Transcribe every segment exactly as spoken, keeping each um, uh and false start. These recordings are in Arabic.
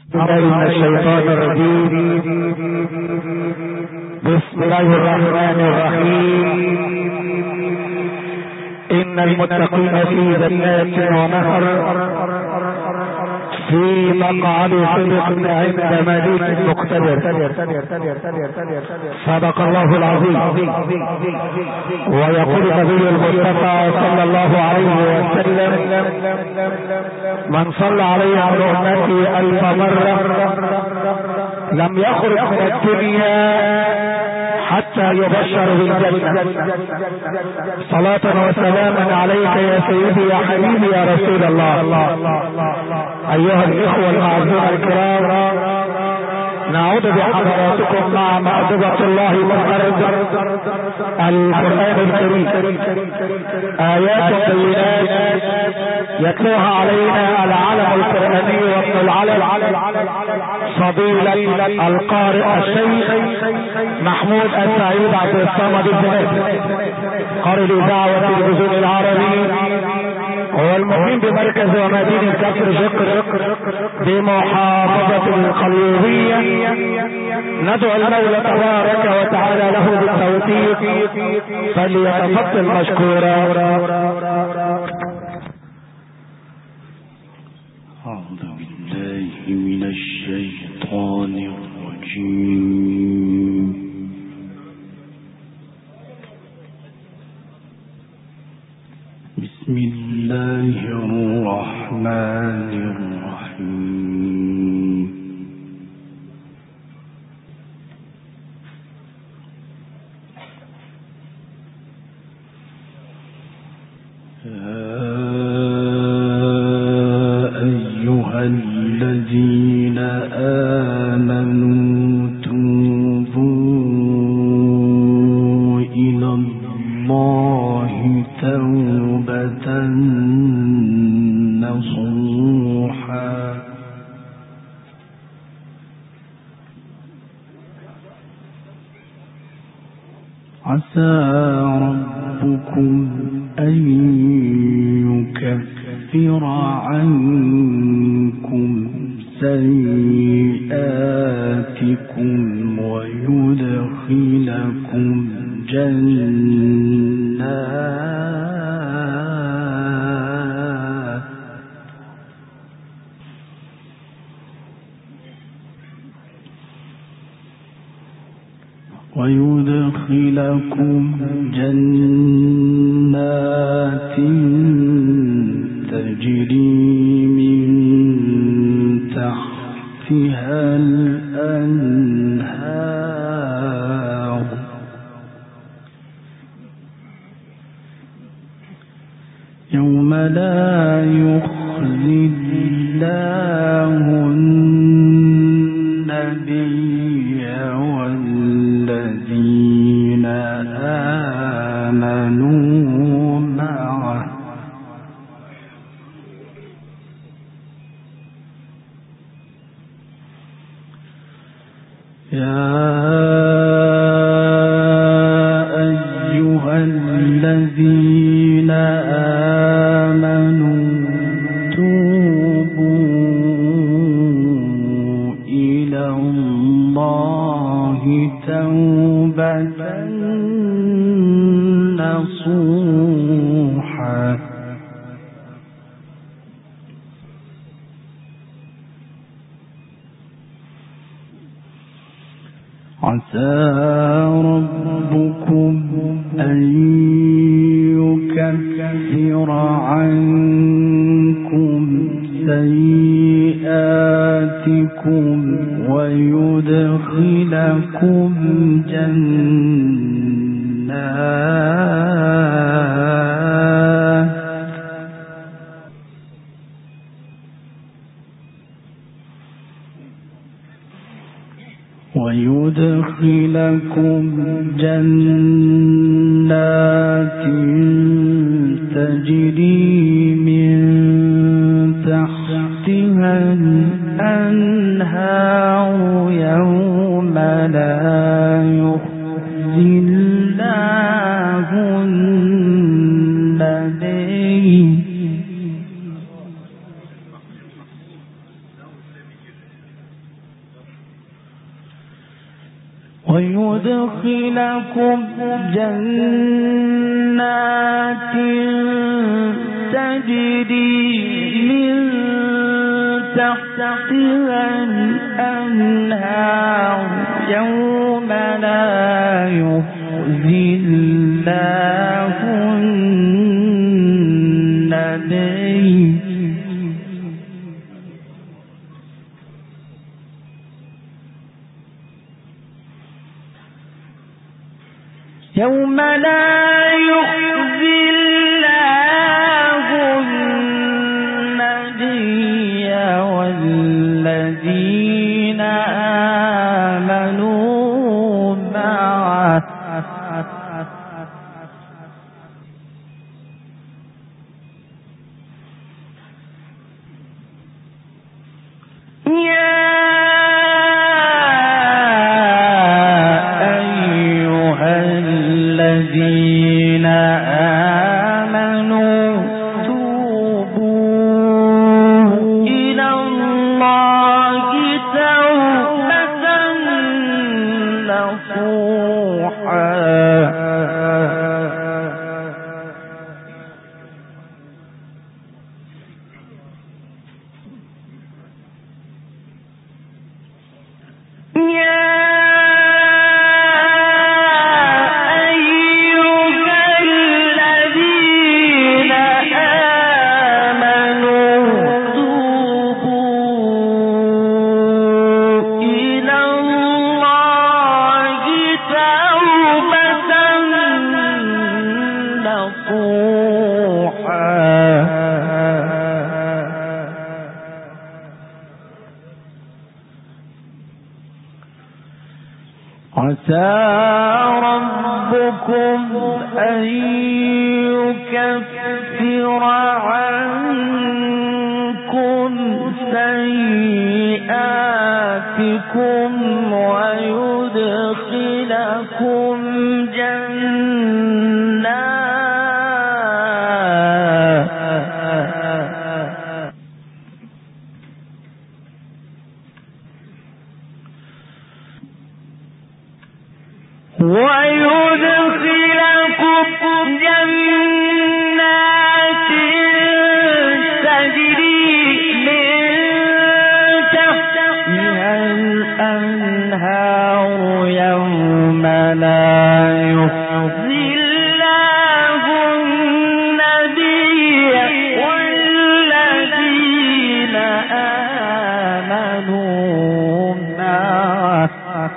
بالله من الشيطان الرجيم. بسم الله الرحمن الرحيم. إن المتقين في جنات ونهر في مقعد صدق عند مليك مقتدر. صدق الله العظيم. ويقول النبي المصطفى صلى الله عليه وسلم: من صلى عليه عن أمتي ألف مرة لم يخرج من الدنيا حتى يبشر بالجنة. صلاة وسلاما عليك يا سيدي يا حبيبي يا رسول الله. أيها الإخوة المعزون الكرام، نعود بحضراتكم مع مأدبة الله المقدس القرآن الكريم، آيات بينات يتلوها علينا العلم القرآني وابن العلم فضيلة القارئ الشيخ محمود السعيد عبد الصمد الزناتي، قارئ الإذاعة والتلفزيون العربي والمقيم بمركز ومدينة كفر شقر بمحافظة القليوبية. ندعو المولى تبارك وتعالى له بالتوفيق، فليتفضل مشكورا. أعوذ بالله من الشيطان الرجيم. بسم الله الرحمن الرحيم. أيها الذين آمنوا توبوا إلى الله توبة نصوحا عسى ربكم أن يكفر عنكم سيئاتكم ويدخلكم جنات ويدخلكم جنات تجري من تحتها الأنهار يوم لا يخزي الله النبي والذين آمنوا معه يا أيها الذين آمنوا توبوا إلى الله توبة نصوحا عسى ربكم أن يكفر عنكم سيئاتكم ويدخلكم جنات ويدخلكم جنات تجري من تحتها الأنهار يوم لا يخزي الله النبي ويدخلكم جنات تجري من تحتها الأنهار يوم لا يخزي الله النبي يوم لا يخزي الله النبي والذين آمنوا معه الذين آمنوا توبوا إلى الله توبة نصوحا عسى ربكم أن يكفر عنكم سيئاتكم ويدخلكم جنات ويدخلكم جنات تجري من تحتها الأنهار يوم لا يخزي الله النبي والذين آمنوا معه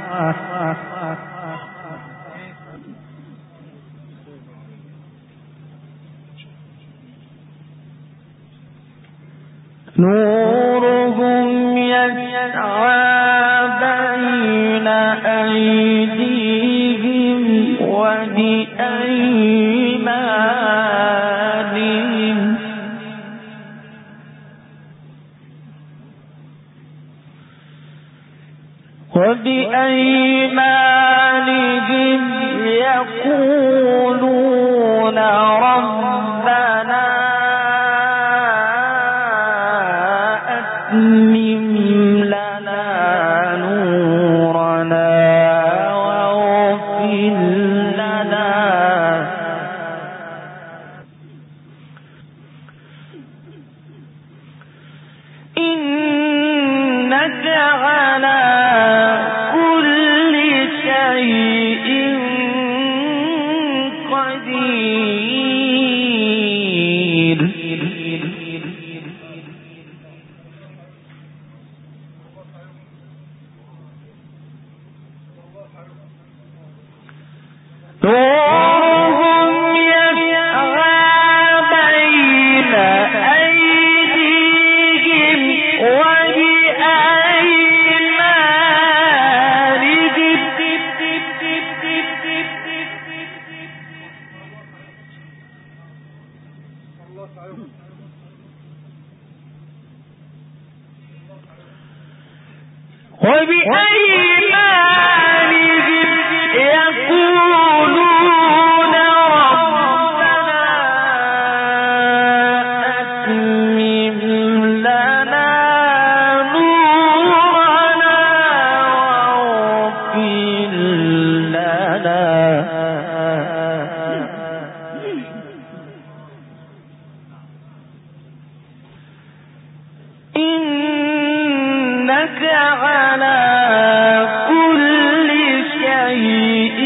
نورهم يسعى بين أيديهم وبأيمانهم وبأيمانهم يقولون ربنا أتمم لنا نورنا واغفر لنا إنك على كل شيء قدير نورهم يسعى بين أيديهم وبأيمانهم يقولون ربنا أتمم لنا نورنا واغفر إنك على كل شيء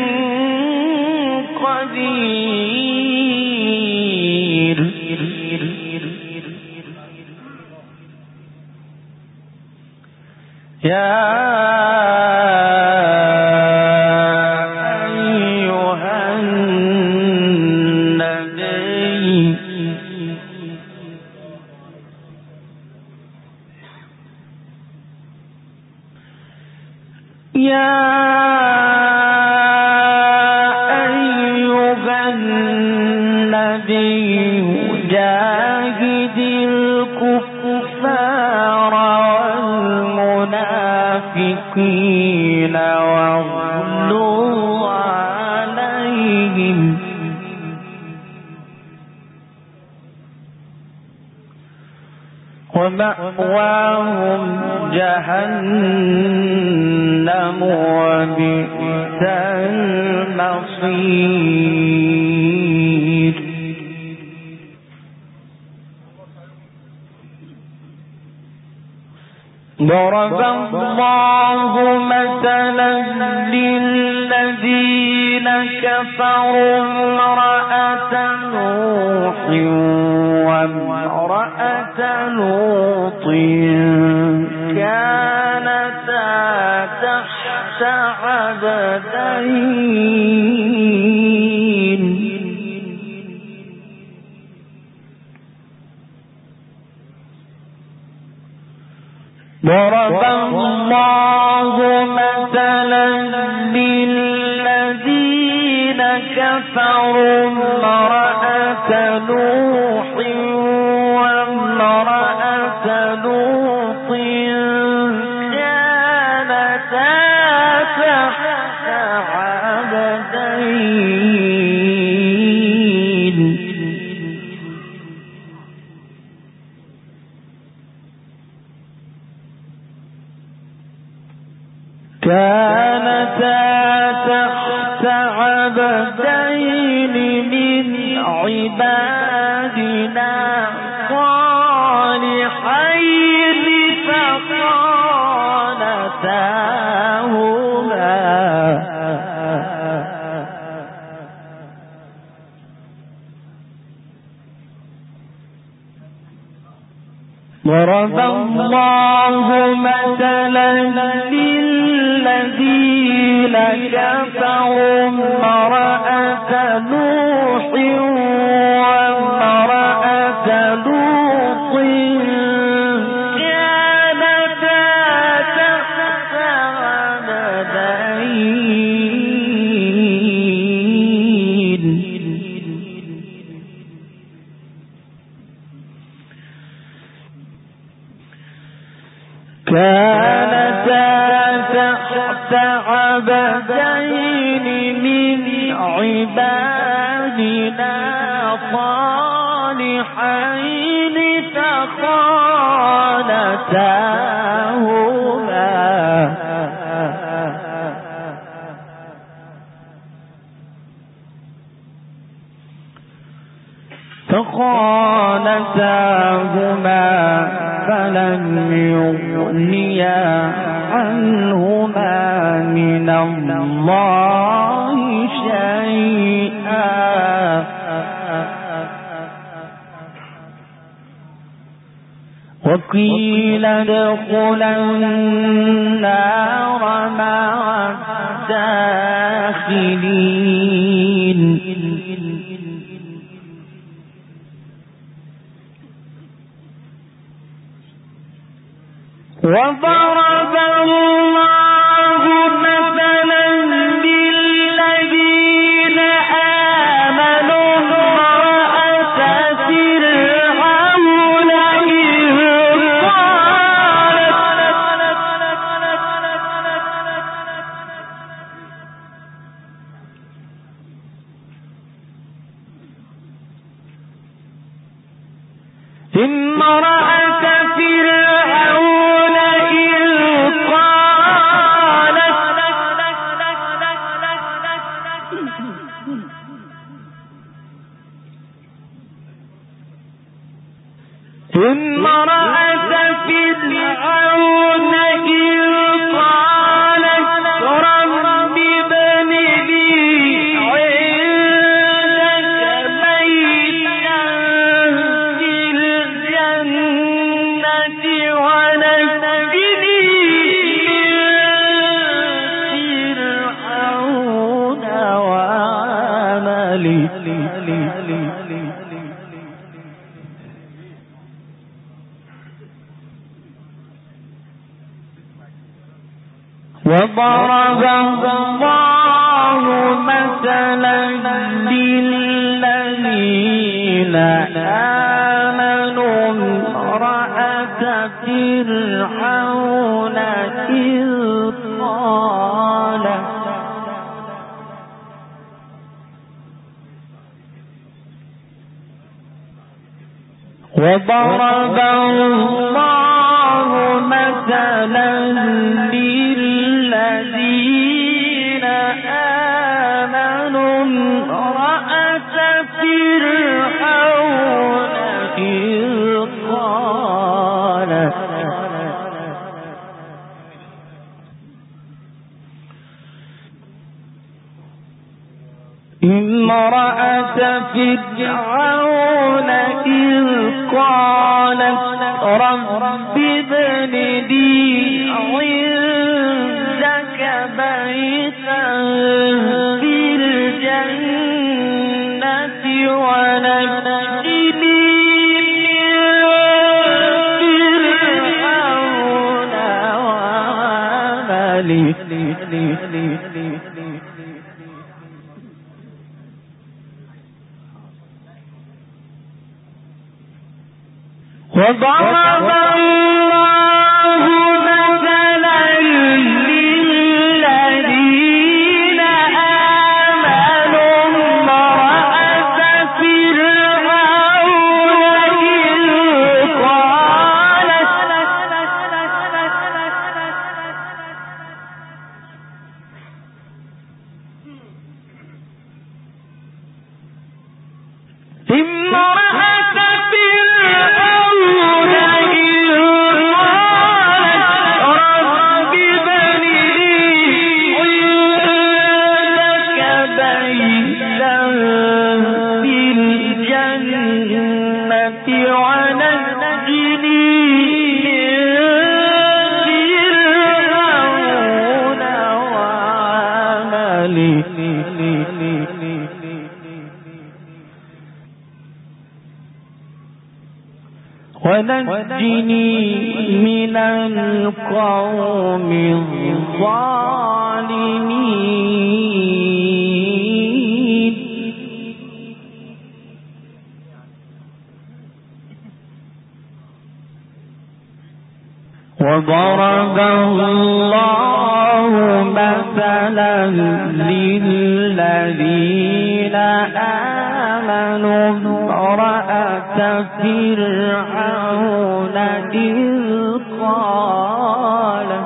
قدير. يا واغلظ عليهم ومأواهم جهنم وبئس المصير. ضرب الله مثلا للذين كفروا امرأة نوح وامرأة لوط كانتا تحت عبدين ضرب الله مثلا للذين كفروا امرأة نوح وامرأة لوط كانتا تحت عبدين كانتا تحت عبدين من عبادنا صالحين فخانتاهما ضرب الله مثلا للذين كفروا امرأة نوح وامرأة لوط كانتا تحت عبدين كانتا تحت عبدين من عبادنا صالحين فخانتاهما فخانتاهما فلم يغنيا عنهما من الله شيئا وقيل ادخلا النار مع الداخلين. وضرب الله مثلا للذين آمنوا امرأة فرعون إذ قالت امرأة فرعون امرأة وضرب الله مثلا للذين آمنوا امرأة فرعون إذ قالت وضرب الله مثلا للذين آمنوا امرأة فرعون إذ قالت امرأة فرعون إذ قالت رب ابن لي عندك بيتا في الجنة ونجني من فرعون وعمله وضرب الله مثلا للذين آمنوا امرأة فرعون إذ قالت امرأة فرعون ونجني من القوم الظالمين وضرب الله مثلا للذين آمنوا امرأة فرعون إذ قالت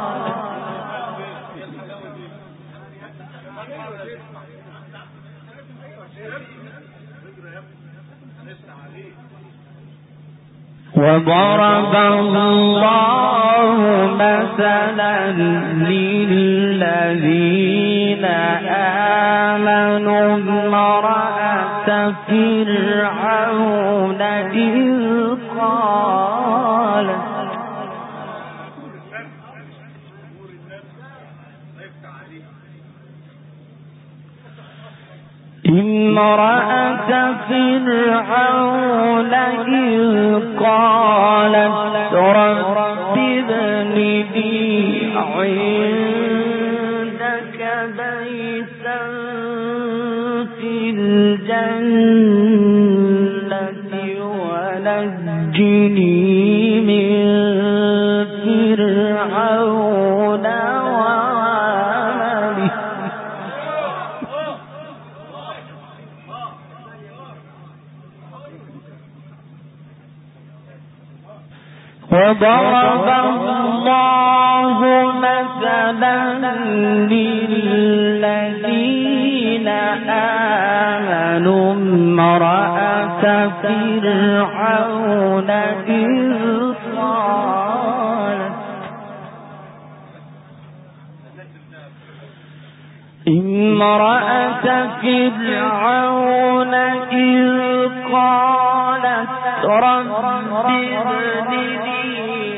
وضرب الله مثلا للذين آمنوا امرأة فرعون إذ قالت امرأة فرعون إذ قالت رب ابن لي عندك بيتا في الجنة ونجني من فرعون وعمله وضرب الله مثلا للذين آمنوا امرأة فرعون إذ قالت امرأة فرعون إذ قالت رب ابن لي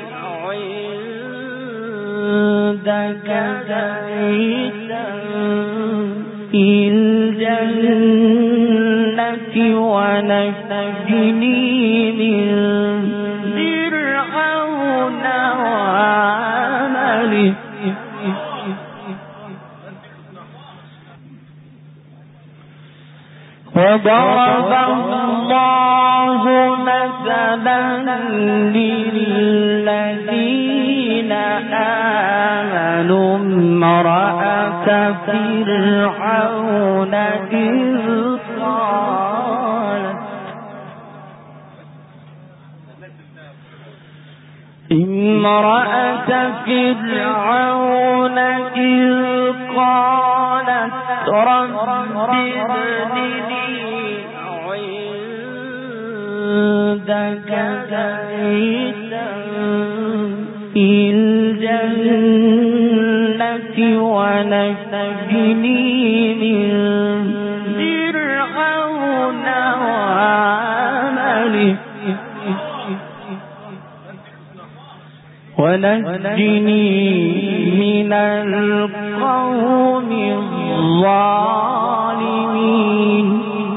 عندك بيتا في الجنة ونجني من فرعون وعمله وضرب الله مثلا للذين آمنوا امرأة فرعون إذ قالت امرأة فرعون إذ قالت رب ابن لي عندك بيتا في الجنة ونجني من فرعون وعمله ونجني من القوم الظالمين.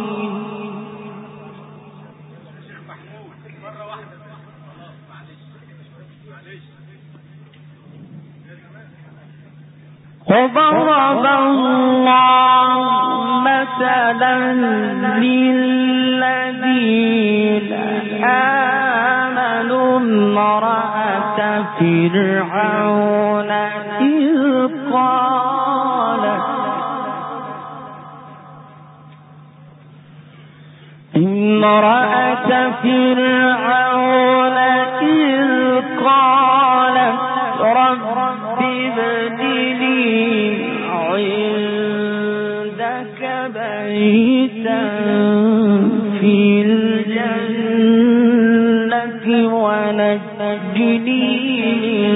وضرب الله مثلا للذين آمنوا امرأة فرعون إذ قالت امرأة فرعون إذ قالت رب ابن لي عندك بيتا في الجنة ونجني من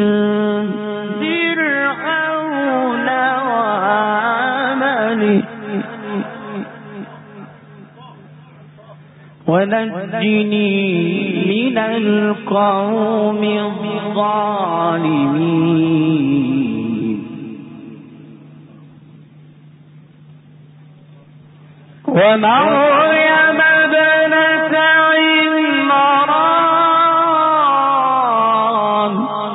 فرعون وعمله ونجني من القوم الظالمين. ومريم ابنة عمران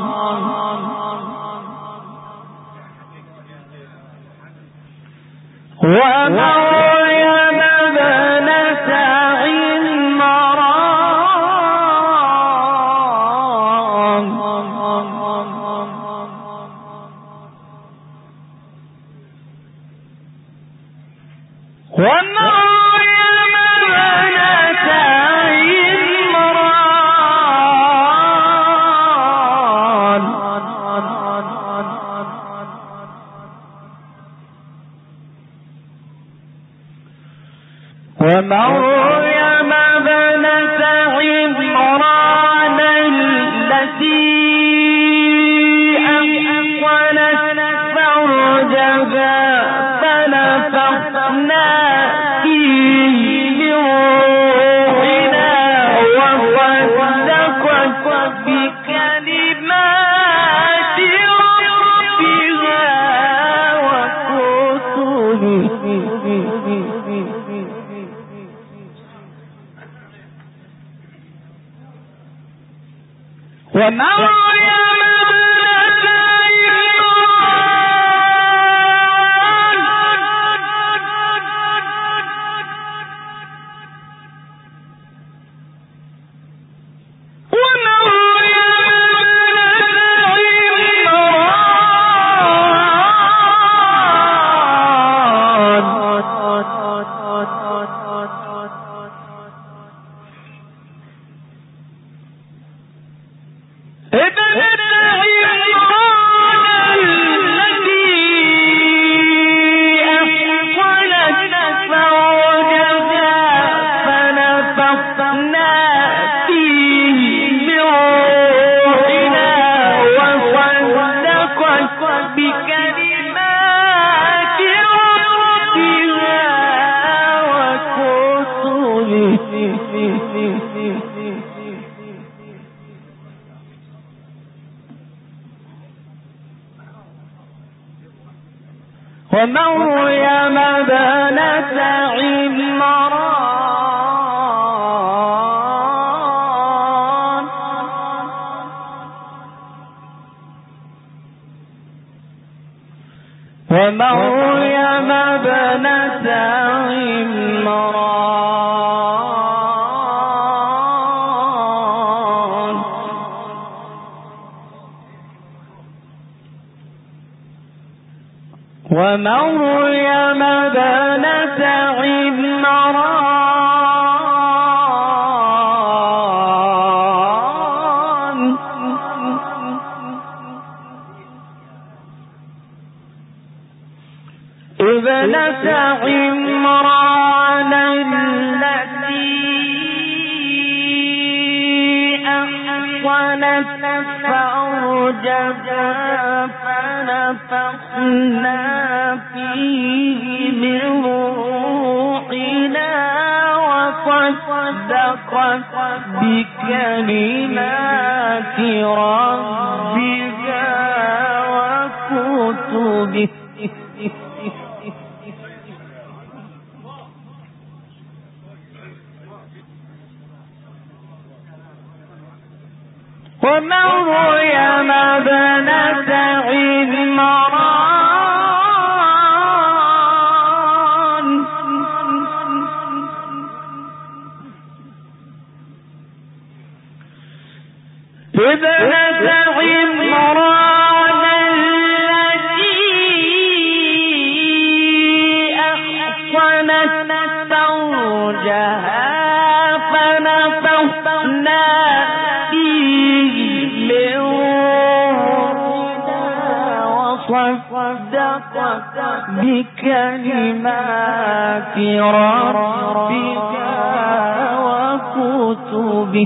ومريم ابنة عمران ومريم ومريم ابنة عمران التي أحصنت فرجها فنفخنا فيه من روحنا وصدقت بكلمات ربها وكتبه. ومريم ابن ومريم ابنة عمران ومريم ابنة عمران ومريم ابنة عمران ابنة عمران التي أحصنت فرجها فنفخنا فيه من روحنا وصدقت بكلمات ربها وكتبه ومريم ابنة عمران ابنة عمران التي أحصنت فرجها فنفخنا وصدقت بكلمات ربها وكتبه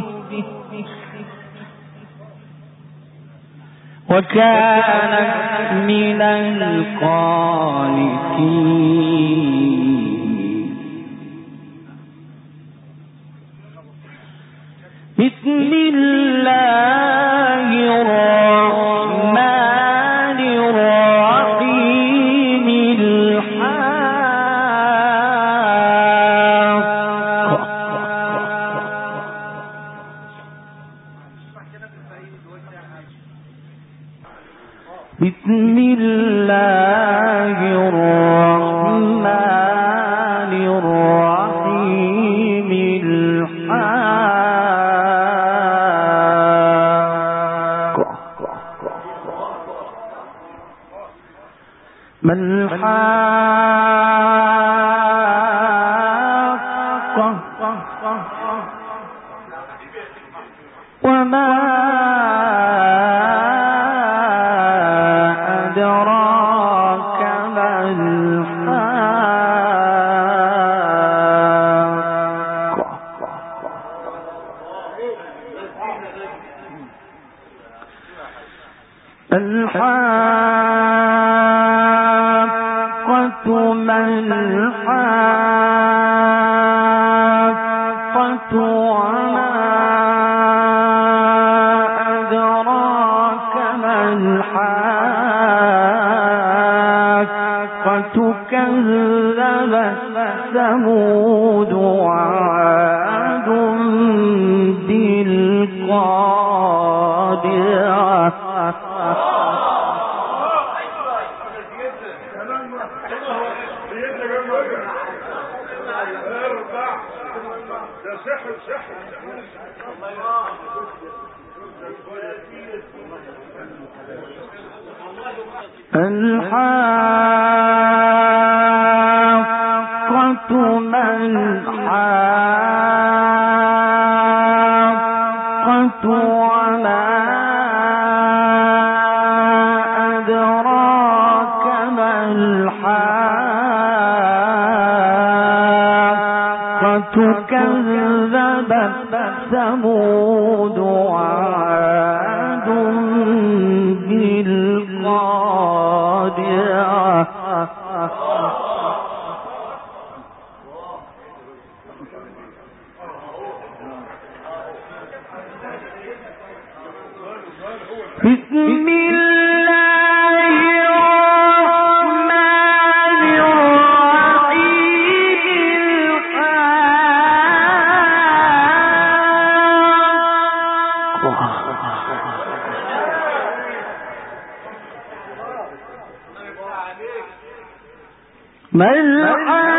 وكانت من القانتين. بسم الله الرحمن الرحيم الحاقة بسم الله الرحمن الرحيم الحاقة ما الحاقة وما أدراك ما الحاقة الحاقة ما الحاقة وما أدراك ما الحاقة كذبت ثمود وعاد بالقارعة الحاقة ما الحاقة وما أدراك ما الحاقة كذبت ثمود وعاد بالقارعة بسم الله الرحمن ما الحاقة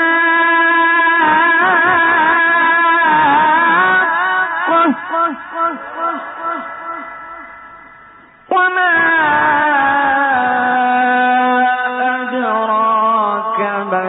وما أدراك ما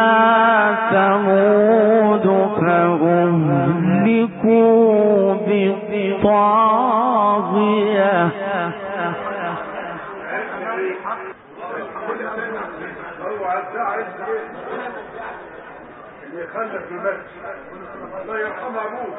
فأما ثمود فأهلكوا بقارعة يخلف في المسجد الله يرحمه ابوه.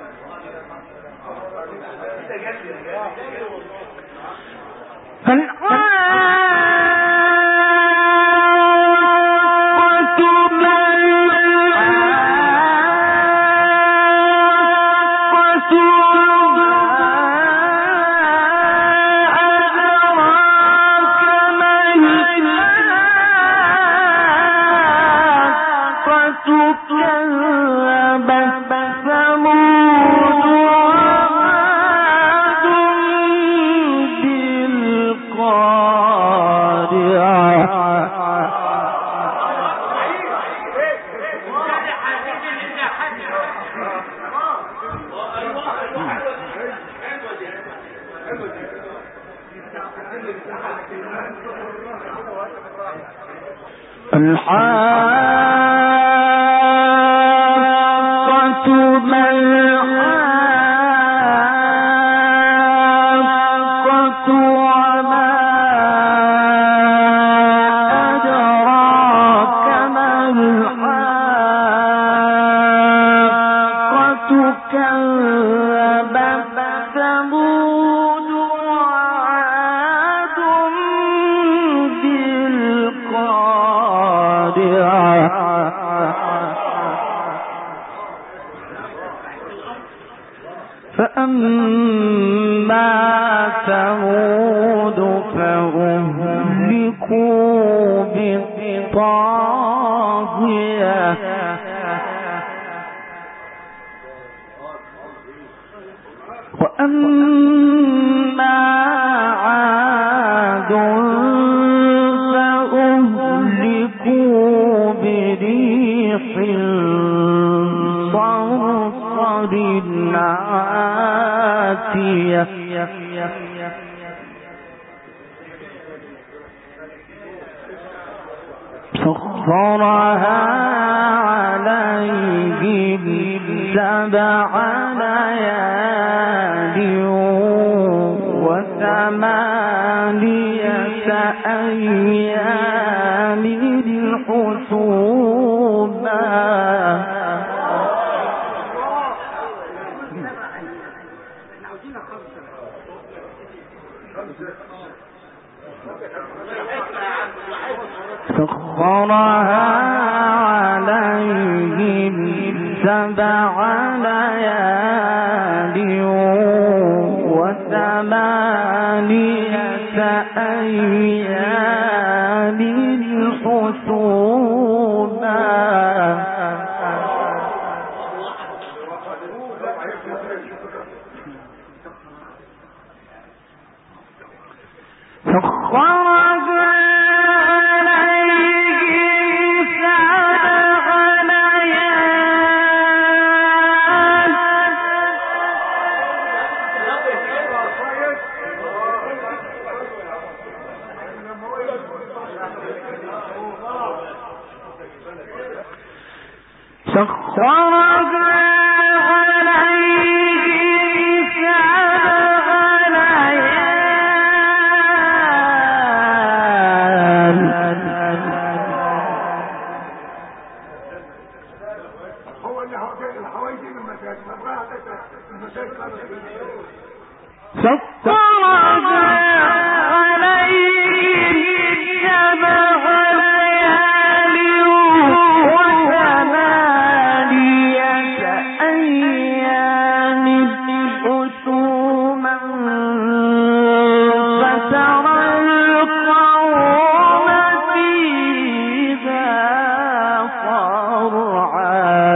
فأما ثمود فأهلكوا بالطاغية وأما عاد فأهلكوا بريح صرصر عاتية سخرها عليهم سبع ليال وثمانية أيام حسوما سخرها عليهم سبع ليال وثمانية أيام حسوما سخرها سخرها عليهم سبع ليال هو اللي حوالي المساجد المساجد سخرها عليهم سبع ليال وثمانية أيام حسوما فترى القوم فيها صرعا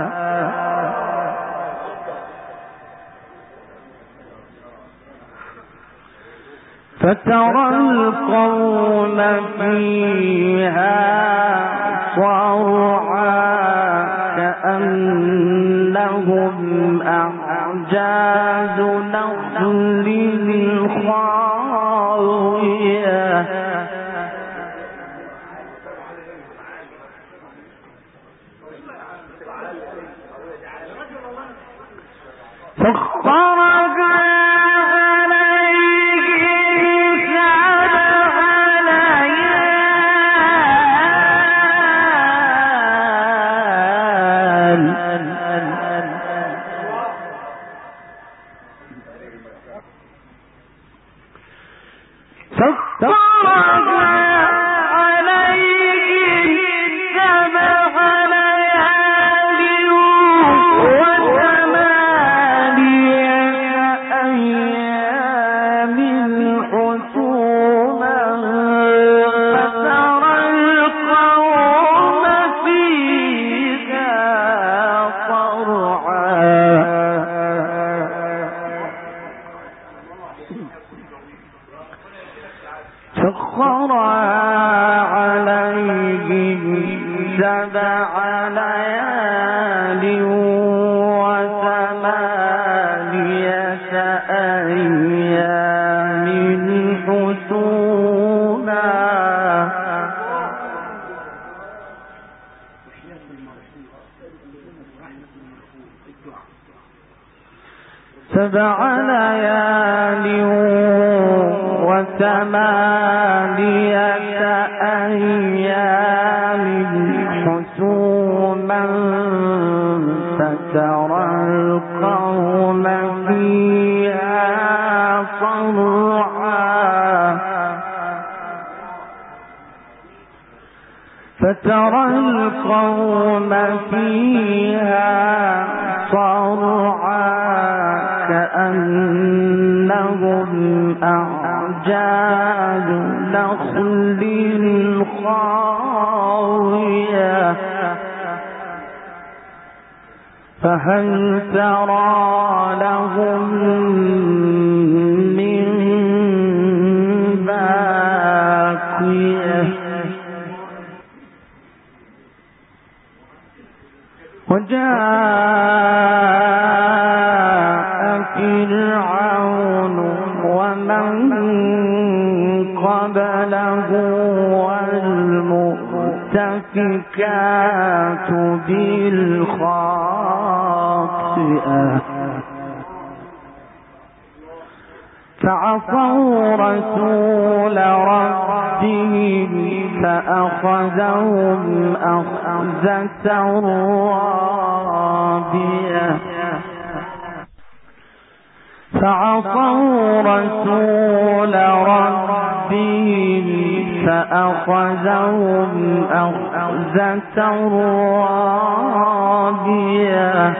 فترى القوم فيها صرعا كأنهم أعجاز نخل خاوية سخرها عليهم سبع سبع ليال وثمانية أيام حسوما سبع ليال وثمانية أيام حسوما فترى القوم فيها صرعا فترى القوم فيها صرعا كأنهم أعجاز نخل خاوية فهل ترى لهم من باقية وجاء فرعون ومن قبله والمؤتفكات بالخاطئة فعصوا رسول ربهم فأخذهم أخذة رابية فعصوا رسول ربهم فأخذهم أخذة رابية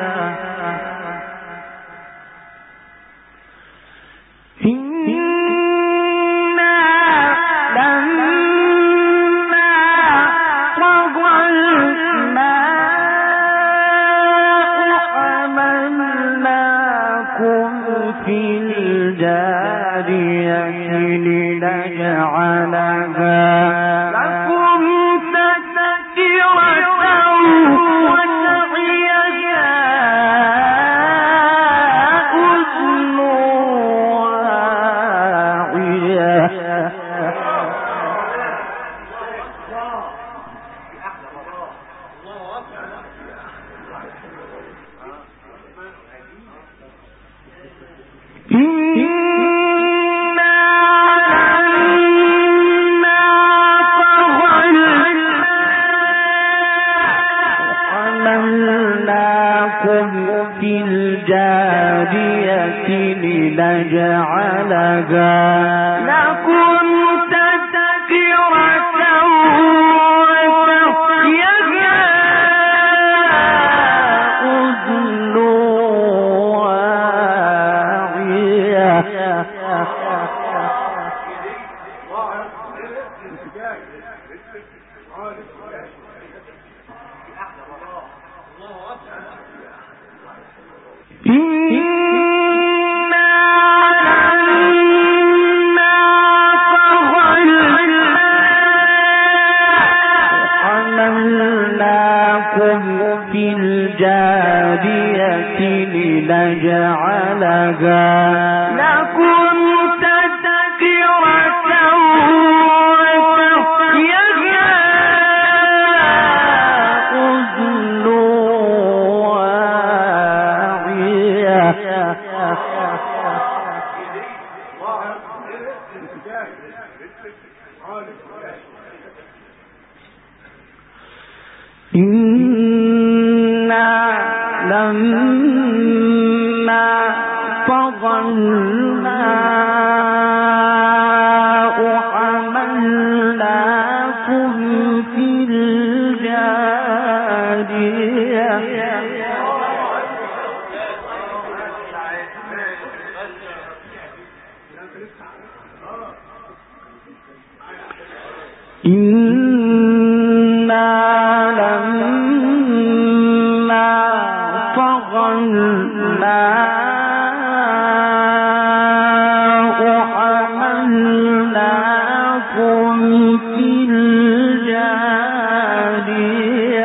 في الجارية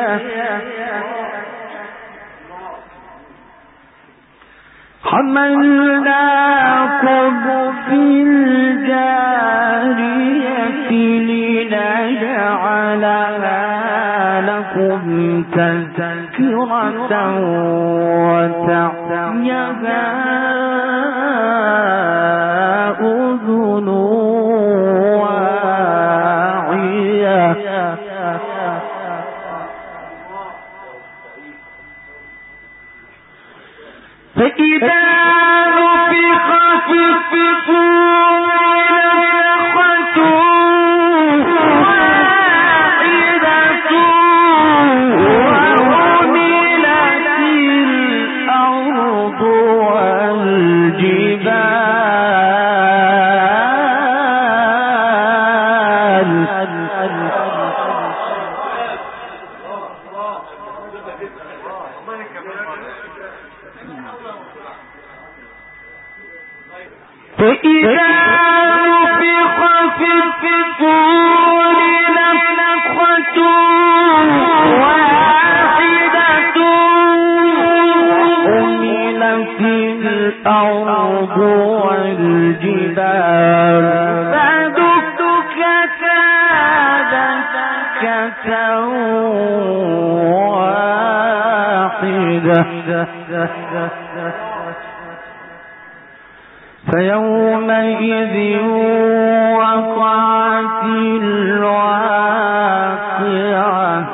وحملناكم في الجارية لنجعلها لكم تذكرة وتعيها أذن واعية فإذا نفخ في الصور نفخة واحدة وحملت الأرض فإذا نفخ في الصور نفخة واحدة حملت الأرض والجبال فدكتا دكة واحدة فيومئذ وقعت الواقعة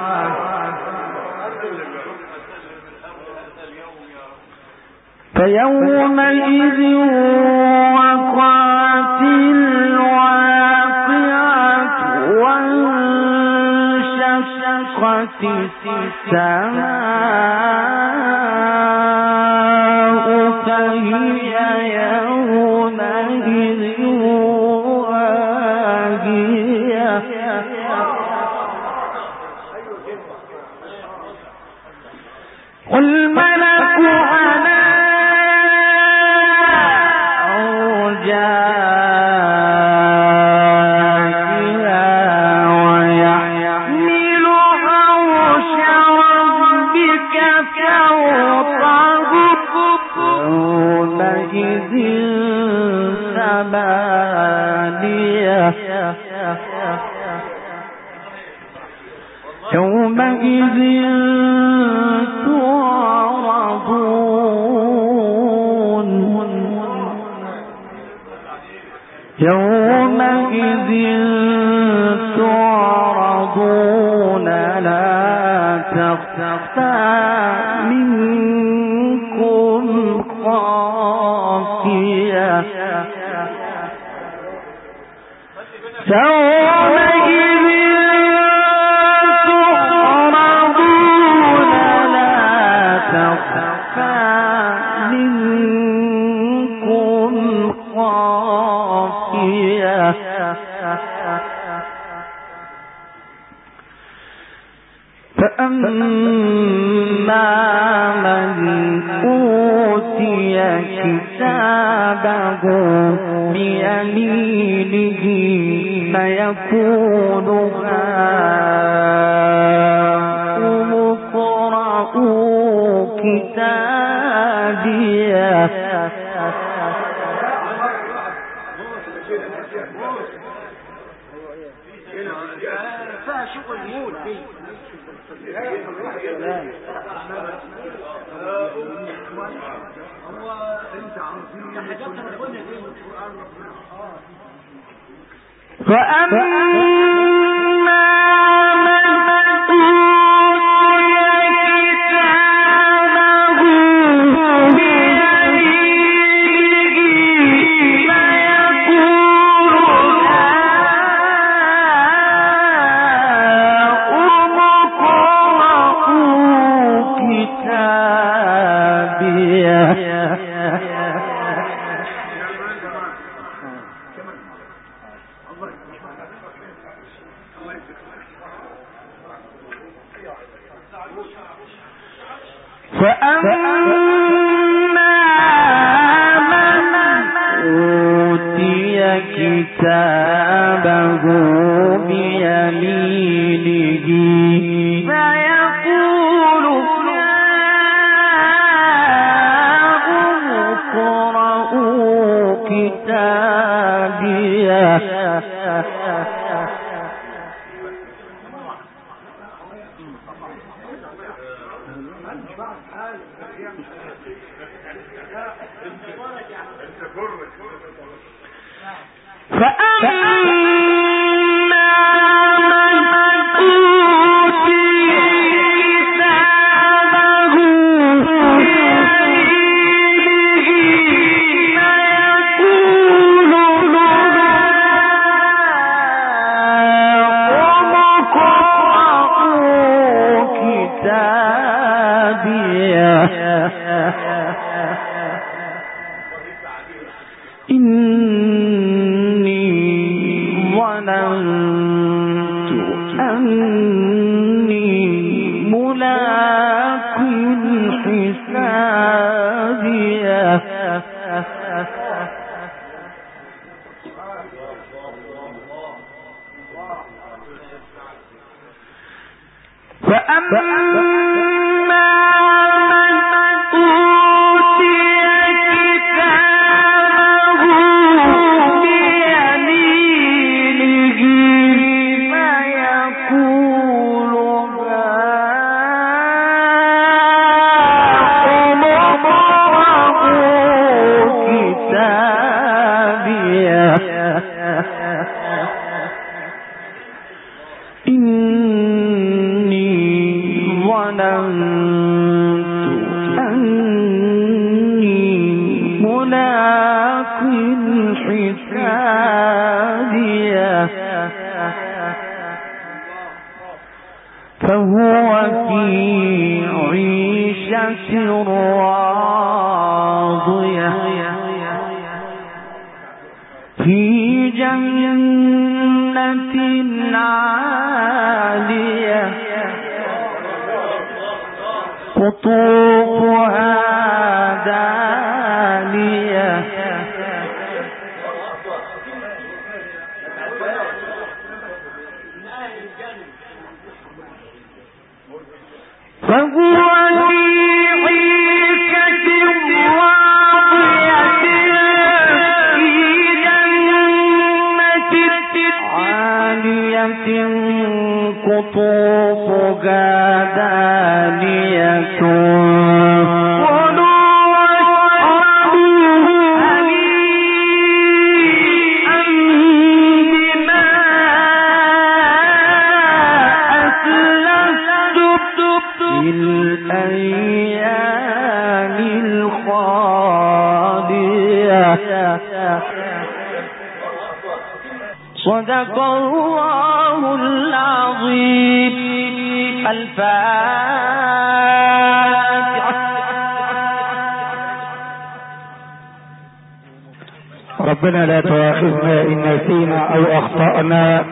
فيومئذ وقعت الواقعة وانشقت السماء فهي يومئذ واهية والملك على أرجائها ويحمل عرش ربك فوقهم يومئذ ثمانية يومئذ تعرضون يومئذ تعرضون لا تخفى منكم خافية يومئذ تعرضون لا تخفى منكم خافية فأما من أوتي كتابه بيمينه فيقول هاؤم اقرءوا كتابيه فأما من أوتي كتابه بيمينه فيقول هاؤم اقرءوا كتابيه فأما من أوتي كتابه بيمينه فيقول هاؤم صدق الله العظيم. الفاتحة. ربنا لا تؤاخذنا إن نسينا أو أخطأنا،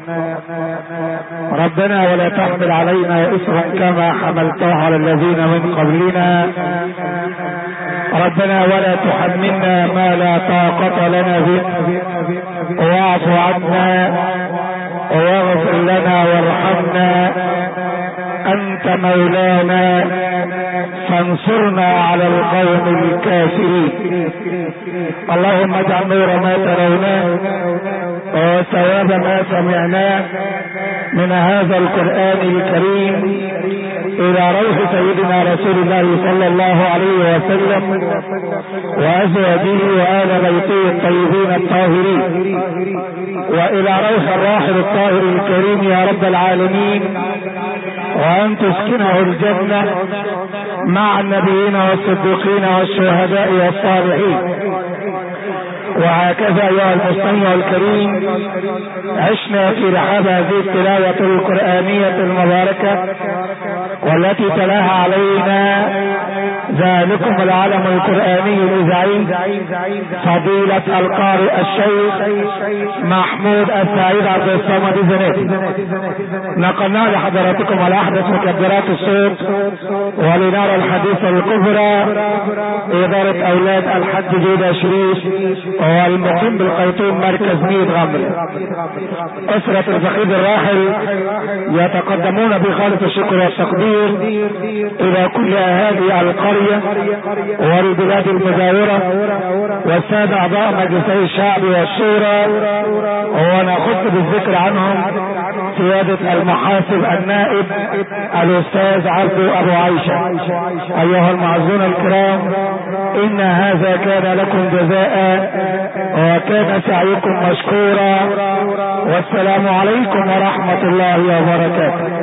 ربنا ولا تحمل علينا إصرا كما حملته على الذين من قبلنا، ربنا ولا تحملنا ما لا طاقة لنا به، واعف عنا واغفر لنا وارحمنا، أنت مولانا فانصرنا على القوم الكافرين. اللهم اجعل نور ما ترونه وثواب ما سمعناه من هذا القرآن الكريم إلى روح سيدنا رسول الله صلى الله عليه وسلم وأزواجه وآل بيته الطيبين الطاهرين، وإلى روح الراحل الطاهر الكريم يا رب العالمين، وأن تسكنه الجنة مع النبيين والصديقين والشهداء والصالحين. وهكذا أيها المستمع الكريم، عشنا في رحاب هذه التلاوة القرآنية المباركة والتي تلاها علينا ذلكم العلم القرآني الإذاعي فضيلة القارئ الشيخ محمود السعيد عبد الصمد الزناتي. نقلنا لحضراتكم على أحدث مكبرات الصوت ولنرى الحديث الكبرى إدارة أولاد الحج جيدة شريف والمقيم بالقيطون مركز ميد غمر. أسرة الفقيد الراحل يتقدمون بخالص الشكر والتقدير إلى كل أهالي القرية والبلاد المجاورة والسادة أعضاء مجلسي الشعب والشورى، ونخص بالذكر عنهم سيادة المحاسب النائب الاستاذ عبدو ابو عيشة. ايها المعزون الكرام، ان هذا كان لكم جزاء وكان سعيكم مشكورا، والسلام عليكم ورحمة الله وبركاته.